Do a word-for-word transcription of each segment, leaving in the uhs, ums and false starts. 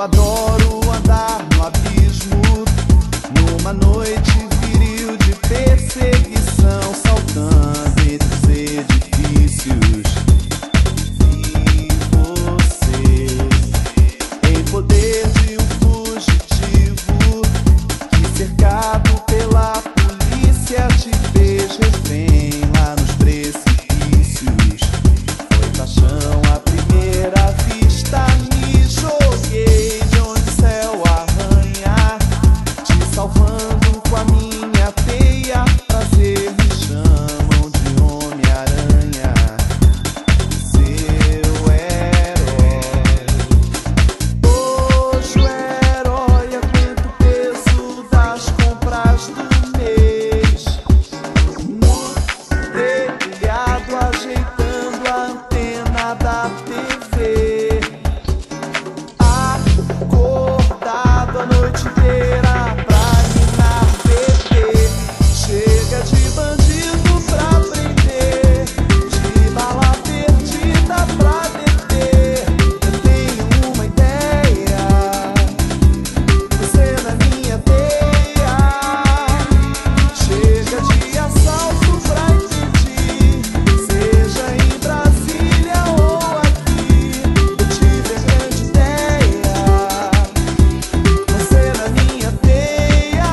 adoro andar no abismo, numa noite viril de perseguição, saltando entre os edifícios. Vi você em poder de um fugitivo que, cercado pela polícia, te fez refém lá nos precipícios. Foi paixão à primeira vista, me joguei de onde o céu arranha, te salvando com a minha teia. Prazer me chamam de Homem-Aranha, seu herói. Hoje o herói aguenta o peso das compras do mês, no telhado ajeitando a antena da T V, acordado a noite inteira pra minar bebê. Chega de bandido pra prender, de bala perdida pra deter. Eu tenho uma ideia, você na minha teia. Chega de assalto pra impedir, seja em Brasília ou aqui. Eu tive a grande ideia, você na minha teia.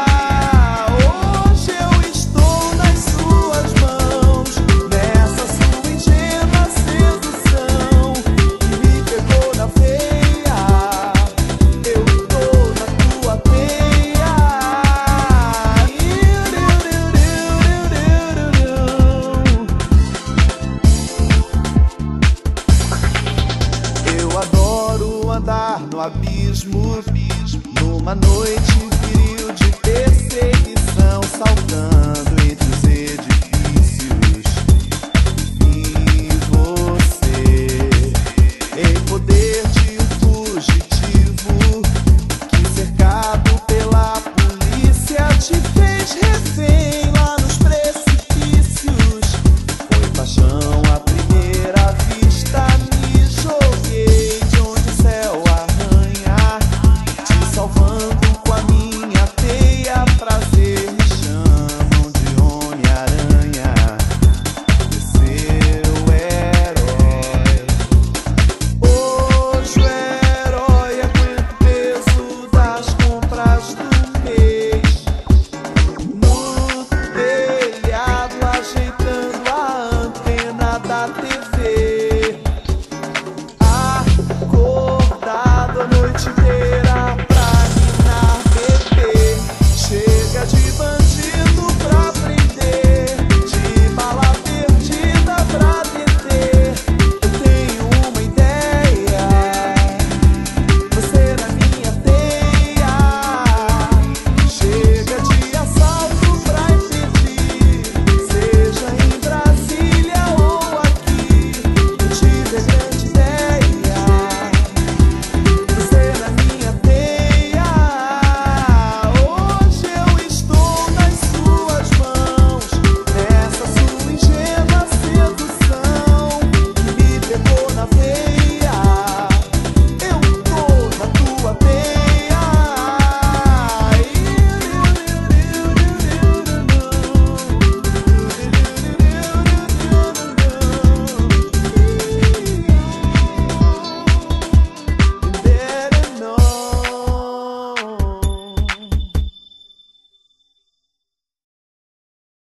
Hoje eu estou nas suas mãos, nessa sua ingênua sedução que me pegou na veia. Eu tô na tua teia. Eu adoro andar no abismo, numa noite viril de perseguição, saltando entre